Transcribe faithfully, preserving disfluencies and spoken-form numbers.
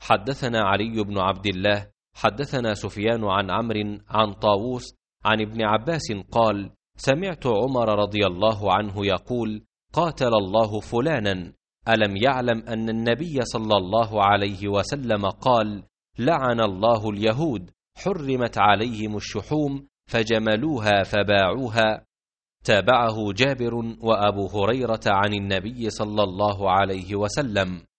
حدثنا علي بن عبد الله حدثنا سفيان عن عمرو عن طاووس عن ابن عباس قال: سمعت عمر رضي الله عنه يقول: قاتل الله فلانا، ألم يعلم أن النبي صلى الله عليه وسلم قال: لعن الله اليهود، حرمت عليهم الشحوم فجملوها فباعوها. تابعه جابر وأبو هريرة عن النبي صلى الله عليه وسلم.